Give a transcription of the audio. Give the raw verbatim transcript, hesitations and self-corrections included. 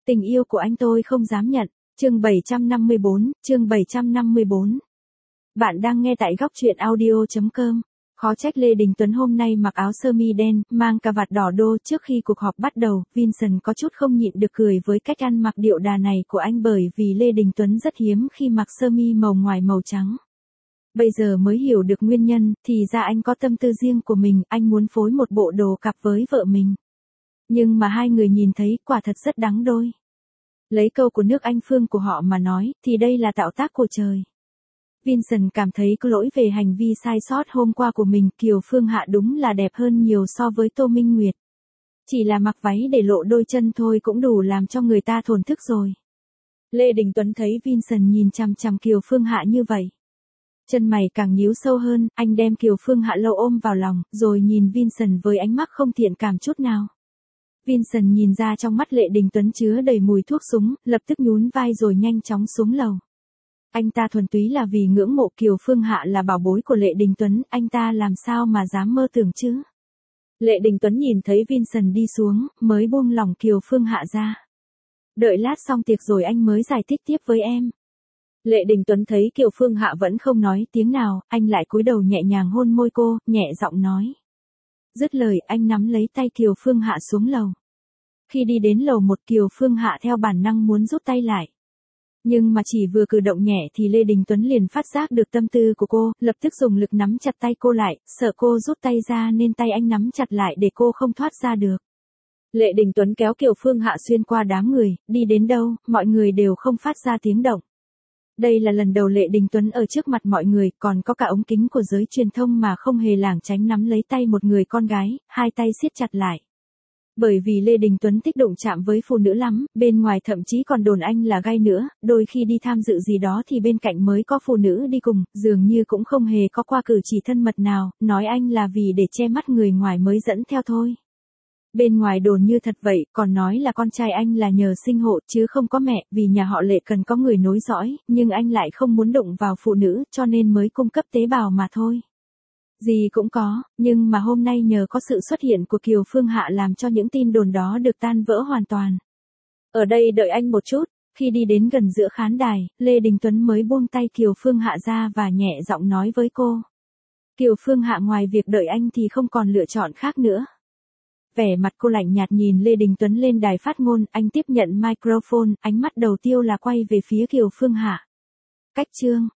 Tình yêu của anh tôi không dám nhận. Chương bảy trăm năm mươi bốn, chương bảy trăm năm mươi bốn. Bạn đang nghe tại góc truyện audio chấm com. Khó trách Lê Đình Tuấn hôm nay mặc áo sơ mi đen, mang cà vạt đỏ đô. Trước khi cuộc họp bắt đầu, Vincent có chút không nhịn được cười với cách ăn mặc điệu đà này của anh, bởi vì Lê Đình Tuấn rất hiếm khi mặc sơ mi màu ngoài màu trắng. Bây giờ mới hiểu được nguyên nhân, thì ra anh có tâm tư riêng của mình, anh muốn phối một bộ đồ cặp với vợ mình. Nhưng mà hai người nhìn thấy, quả thật rất đáng đôi. Lấy câu của nước Anh Phương của họ mà nói, thì đây là tạo tác của trời. Vincent cảm thấy có lỗi về hành vi sai sót hôm qua của mình. Kiều Phương Hạ đúng là đẹp hơn nhiều so với Tô Minh Nguyệt. Chỉ là mặc váy để lộ đôi chân thôi cũng đủ làm cho người ta thổn thức rồi. Lê Đình Tuấn thấy Vincent nhìn chằm chằm Kiều Phương Hạ như vậy, chân mày càng nhíu sâu hơn. Anh đem Kiều Phương Hạ lâu ôm vào lòng, rồi nhìn Vincent với ánh mắt không thiện cảm chút nào. Vincent nhìn ra trong mắt Lê Đình Tuấn chứa đầy mùi thuốc súng, lập tức nhún vai rồi nhanh chóng xuống lầu. Anh ta thuần túy là vì ngưỡng mộ Kiều Phương Hạ là bảo bối của Lê Đình Tuấn, anh ta làm sao mà dám mơ tưởng chứ. Lê Đình Tuấn nhìn thấy Vincent đi xuống, mới buông lỏng Kiều Phương Hạ ra. Đợi lát xong tiệc rồi anh mới giải thích tiếp với em. Lê Đình Tuấn thấy Kiều Phương Hạ vẫn không nói tiếng nào, anh lại cúi đầu nhẹ nhàng hôn môi cô, nhẹ giọng nói. Dứt lời, anh nắm lấy tay Kiều Phương Hạ xuống lầu. Khi đi đến lầu một, Kiều Phương Hạ theo bản năng muốn rút tay lại. Nhưng mà chỉ vừa cử động nhẹ thì Lê Đình Tuấn liền phát giác được tâm tư của cô, lập tức dùng lực nắm chặt tay cô lại, sợ cô rút tay ra nên tay anh nắm chặt lại để cô không thoát ra được. Lê Đình Tuấn kéo Kiều Phương Hạ xuyên qua đám người, đi đến đâu, mọi người đều không phát ra tiếng động. Đây là lần đầu Lê Đình Tuấn ở trước mặt mọi người, còn có cả ống kính của giới truyền thông mà không hề lảng tránh nắm lấy tay một người con gái, hai tay siết chặt lại. Bởi vì Lê Đình Tuấn thích đụng chạm với phụ nữ lắm, bên ngoài thậm chí còn đồn anh là gay nữa, đôi khi đi tham dự gì đó thì bên cạnh mới có phụ nữ đi cùng, dường như cũng không hề có qua cử chỉ thân mật nào, nói anh là vì để che mắt người ngoài mới dẫn theo thôi. Bên ngoài đồn như thật vậy, còn nói là con trai anh là nhờ sinh hộ chứ không có mẹ, vì nhà họ Lệ cần có người nối dõi, nhưng anh lại không muốn đụng vào phụ nữ cho nên mới cung cấp tế bào mà thôi. Gì cũng có, nhưng mà hôm nay nhờ có sự xuất hiện của Kiều Phương Hạ làm cho những tin đồn đó được tan vỡ hoàn toàn. Ở đây đợi anh một chút, khi đi đến gần giữa khán đài, Lê Đình Tuấn mới buông tay Kiều Phương Hạ ra và nhẹ giọng nói với cô. Kiều Phương Hạ ngoài việc đợi anh thì không còn lựa chọn khác nữa. Vẻ mặt cô lạnh nhạt nhìn Lê Đình Tuấn lên đài phát ngôn, anh tiếp nhận microphone, ánh mắt đầu tiên là quay về phía Kiều Phương Hạ. Cách chương,